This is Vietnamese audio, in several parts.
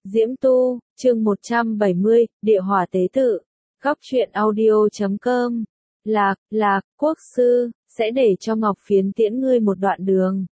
Diễm Tu, chương 170, Địa Hỏa Tế Tự, Góc truyện audio.com. Lạc, quốc sư, sẽ để cho Ngọc Phiến tiễn ngươi một đoạn đường.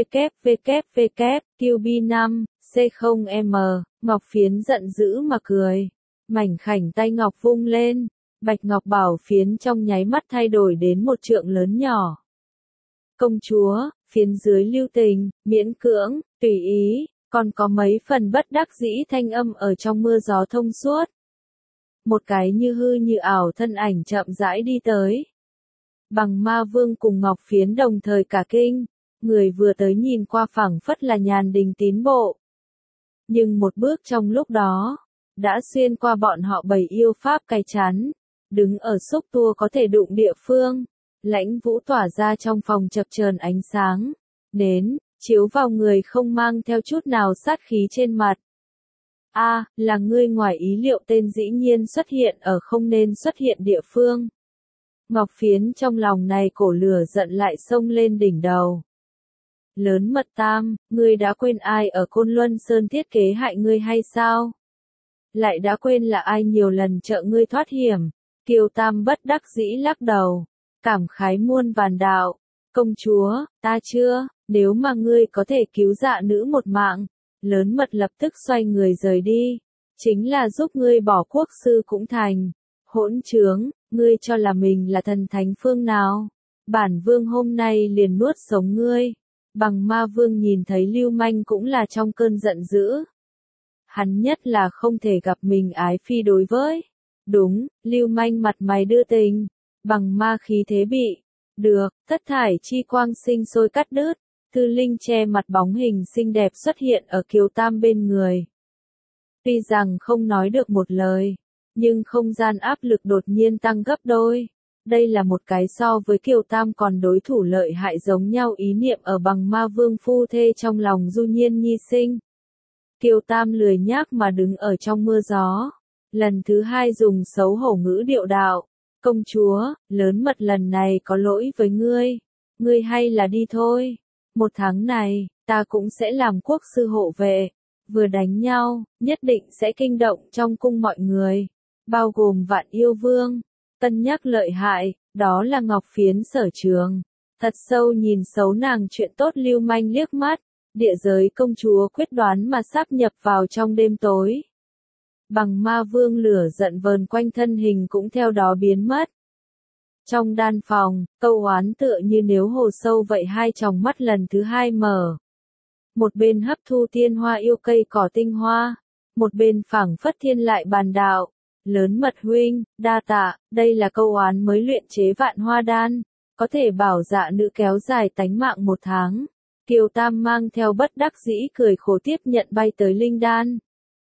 www, QB5, C0M, Ngọc Phiến giận dữ mà cười. Mảnh khảnh tay Ngọc vung lên, Bạch Ngọc Bảo Phiến trong nháy mắt thay đổi đến một trượng lớn nhỏ. Công chúa, phiến dưới lưu tình, miễn cưỡng, tùy ý, còn có mấy phần bất đắc dĩ thanh âm ở trong mưa gió thông suốt. Một cái như hư như ảo thân ảnh chậm rãi đi tới. Bằng Ma Vương cùng Ngọc Phiến đồng thời cả kinh, người vừa tới nhìn qua phảng phất là Nhàn Đình tín bộ. Nhưng một bước trong lúc đó, đã xuyên qua bọn họ bầy yêu pháp cai chắn, đứng ở xúc tua có thể đụng địa phương. Lãnh vũ tỏa ra trong phòng chập chờn ánh sáng, nến, chiếu vào người không mang theo chút nào sát khí trên mặt. Là ngươi ngoài ý liệu tên dĩ nhiên xuất hiện ở không nên xuất hiện địa phương. Ngọc Phiến trong lòng này cổ lửa giận lại xông lên đỉnh đầu. Lớn Mật Tam, ngươi đã quên ai ở Côn Luân Sơn thiết kế hại ngươi hay sao? Lại đã quên là ai nhiều lần trợ ngươi thoát hiểm? Kiều Tam bất đắc dĩ lắc đầu. Cảm khái muôn vàn đạo, công chúa, ta chưa, nếu mà ngươi có thể cứu dạ nữ một mạng, Lớn Mật lập tức xoay người rời đi, chính là giúp ngươi bỏ quốc sư cũng thành. Hỗn trướng, ngươi cho là mình là thần thánh phương nào? Bản vương hôm nay liền nuốt sống ngươi. Bằng Ma Vương nhìn thấy lưu manh cũng là trong cơn giận dữ. Hắn nhất là không thể gặp mình ái phi đối với. Đúng, lưu manh mặt mày đưa tình. Bằng ma khí thế bị. Được, thất thải chi quang sinh sôi cắt đứt. Thư Linh che mặt bóng hình xinh đẹp xuất hiện ở Kiều Tam bên người. Tuy rằng không nói được một lời, nhưng không gian áp lực đột nhiên tăng gấp đôi. Đây là một cái so với Kiều Tam còn đối thủ lợi hại giống nhau ý niệm ở Bằng Ma Vương phu thê trong lòng Du Nhiên Nhi sinh. Kiều Tam lười nhác mà đứng ở trong mưa gió. Lần thứ hai dùng xấu hổ ngữ điệu đạo. Công chúa, Lớn Mật lần này có lỗi với ngươi. Ngươi hay là đi thôi. Một tháng này, ta cũng sẽ làm quốc sư hộ vệ. Vừa đánh nhau, nhất định sẽ kinh động trong cung mọi người. Bao gồm Vạn Yêu Vương. Tân nhắc lợi hại, đó là Ngọc Phiến sở trường. Thật sâu nhìn xấu nàng chuyện tốt lưu manh liếc mắt. Địa giới công chúa quyết đoán mà sáp nhập vào trong đêm tối. Bằng Ma Vương lửa giận vờn quanh thân hình cũng theo đó biến mất. Trong đan phòng, câu oán tựa như nếu hồ sâu vậy hai tròng mắt lần thứ hai mở. Một bên hấp thu tiên hoa yêu cây cỏ tinh hoa, một bên phảng phất thiên lại bàn đạo. Lớn Mật huynh, đa tạ, đây là câu oán mới luyện chế vạn hoa đan, có thể bảo dạ nữ kéo dài tánh mạng một tháng. Kiều Tam mang theo bất đắc dĩ cười khổ tiếp nhận bay tới linh đan.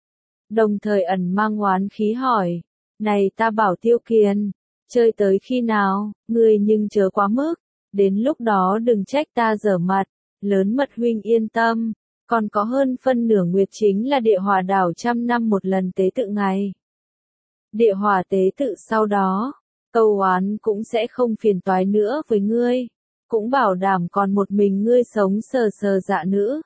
Đồng thời ẩn mang oán khí hỏi, này ta bảo Tiêu Kiền, chơi tới khi nào, ngươi nhưng chớ quá mức, đến lúc đó đừng trách ta dở mặt. Lớn Mật huynh yên tâm, còn có hơn phân nửa nguyệt chính là địa hỏa đảo 100 năm một lần tế tự ngày. Địa hỏa tế tự sau đó, câu oán cũng sẽ không phiền toái nữa với ngươi, cũng bảo đảm còn một mình ngươi sống sờ sờ dạ nữ.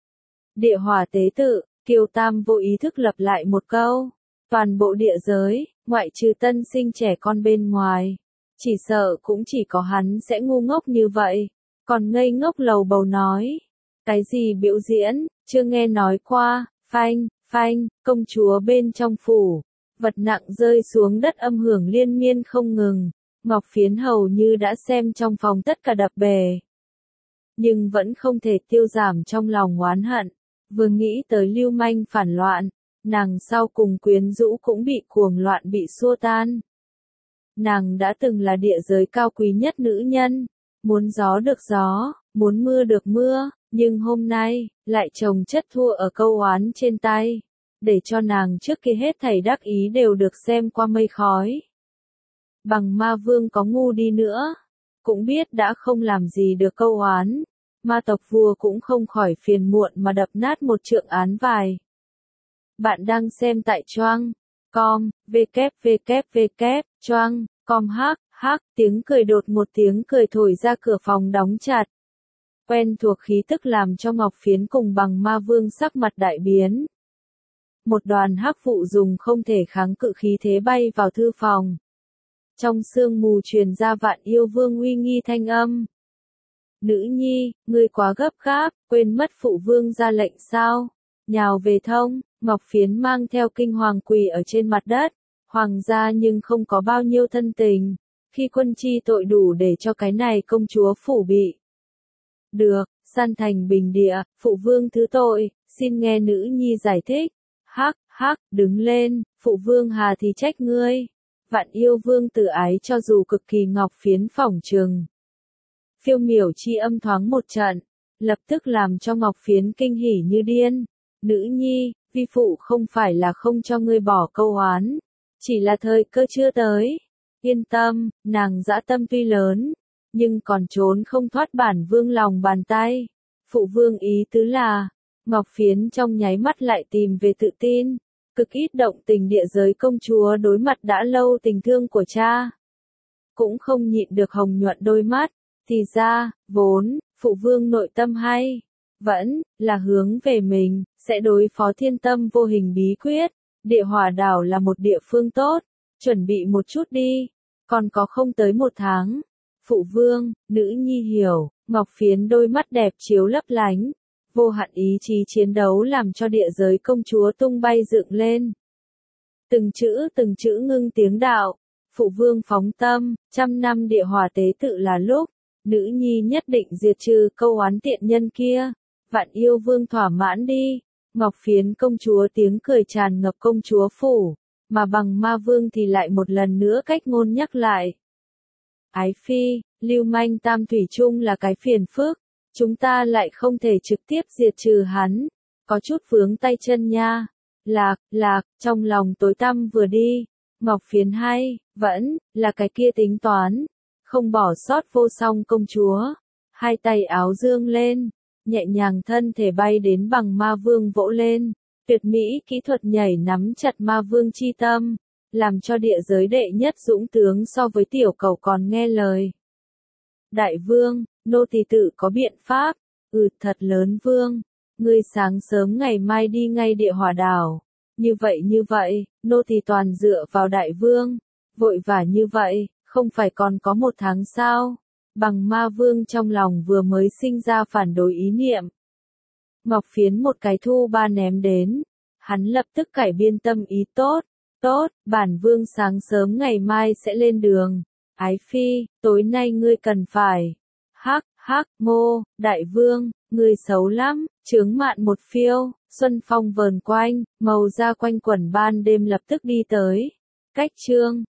Địa hỏa tế tự, Kiều Tam vô ý thức lặp lại một câu, toàn bộ địa giới, ngoại trừ tân sinh trẻ con bên ngoài, chỉ sợ cũng chỉ có hắn sẽ ngu ngốc như vậy, còn ngây ngốc lầu bầu nói, cái gì biểu diễn, chưa nghe nói qua, phanh, công chúa bên trong phủ. Vật nặng rơi xuống đất âm hưởng liên miên không ngừng, Ngọc Phiến hầu như đã xem trong phòng tất cả đập bể. Nhưng vẫn không thể tiêu giảm trong lòng oán hận, vừa nghĩ tới lưu manh phản loạn, nàng sau cùng quyến rũ cũng bị cuồng loạn bị xua tan. Nàng đã từng là địa giới cao quý nhất nữ nhân, muốn gió được gió, muốn mưa được mưa, nhưng hôm nay, lại chồng chất thua ở câu oán trên tay. Để cho nàng trước kia hết thảy đắc ý đều được xem qua mây khói. Bằng Ma Vương có ngu đi nữa, cũng biết đã không làm gì được câu oán, ma tộc vua cũng không khỏi phiền muộn mà đập nát một trượng án vải. Bạn đang xem tại Choang.com, www.choang.com tiếng cười đột một tiếng cười thổi ra cửa phòng đóng chặt. Quen thuộc khí tức làm cho Ngọc Phiến cùng Bằng Ma Vương sắc mặt đại biến. một đoàn hắc vụ dùng không thể kháng cự khí thế bay vào thư phòng. Trong sương mù truyền ra Vạn Yêu Vương uy nghi thanh âm. Nữ nhi, ngươi quá gấp gáp, quên mất phụ vương ra lệnh sao? Nhào về thông, Ngọc Phiến mang theo kinh hoàng quỳ ở trên mặt đất. Hoàng gia nhưng không có bao nhiêu thân tình. Khi quân chi tội đủ để cho cái này công chúa phủ bị. Được, san thành bình địa, phụ vương thứ tội, xin nghe nữ nhi giải thích. Hắc, đứng lên, phụ vương hà thì trách ngươi. Vạn Yêu Vương tự ái cho dù cực kỳ Ngọc Phiến phỏng trừng. Phiêu miểu chi âm thoáng một trận, lập tức làm cho Ngọc Phiến kinh hỉ như điên. Nữ nhi, vi phụ không phải là không cho ngươi bỏ câu oán, chỉ là thời cơ chưa tới. Yên tâm, nàng dã tâm tuy lớn, nhưng còn trốn không thoát bản vương lòng bàn tay. Phụ vương ý tứ là, Ngọc Phiến trong nháy mắt lại tìm về tự tin, cực ít động tình địa giới công chúa đối mặt đã lâu tình thương của cha. Cũng không nhịn được hồng nhuận đôi mắt, thì ra, vốn, phụ vương nội tâm hay, vẫn, là hướng về mình, sẽ đối phó thiên tâm vô hình bí quyết. Địa hỏa đảo là một địa phương tốt, chuẩn bị một chút đi, còn có không tới một tháng. Phụ vương, nữ nhi hiểu, Ngọc Phiến đôi mắt đẹp chiếu lấp lánh, vô hạn ý chí chiến đấu làm cho địa giới công chúa tung bay dựng lên. Từng chữ ngưng tiếng đạo, phụ vương phóng tâm, 100 năm địa hỏa tế tự là lúc, nữ nhi nhất định diệt trừ câu oán tiện nhân kia. Vạn Yêu Vương thỏa mãn đi. Ngọc Phiến công chúa tiếng cười tràn ngập công chúa phủ, mà Bằng Ma Vương thì lại một lần nữa cách ngôn nhắc lại. Ái phi, lưu manh tam thủy chung là cái phiền phức, chúng ta lại không thể trực tiếp diệt trừ hắn, có chút vướng tay chân nha. Lạc, trong lòng tối tăm vừa đi, Ngọc Phiến hay, vẫn, là cái kia tính toán, không bỏ sót vô song công chúa, hai tay áo dương lên. Nhẹ nhàng thân thể bay đến Bằng Ma Vương vỗ lên, tuyệt mỹ kỹ thuật nhảy nắm chặt Ma Vương chi tâm, làm cho địa giới đệ nhất dũng tướng so với tiểu cầu còn nghe lời. Đại vương, nô tỳ tự có biện pháp. Thật lớn vương, ngươi sáng sớm ngày mai đi ngay địa hỏa đảo. Như vậy, nô tỳ toàn dựa vào đại vương. Vội vã như vậy, không phải còn có 1 tháng sao? Bằng Ma Vương trong lòng vừa mới sinh ra phản đối ý niệm. Ngọc Phiến một cái thu ba ném đến. Hắn lập tức cải biên tâm ý tốt, bản vương sáng sớm ngày mai sẽ lên đường. Ái phi, tối nay ngươi cần phải. Ngô, đại vương, ngươi xấu lắm, chướng mạn một phiêu, xuân phong vờn quanh, màu da quanh quẩn ban đêm lập tức đi tới. Cách chương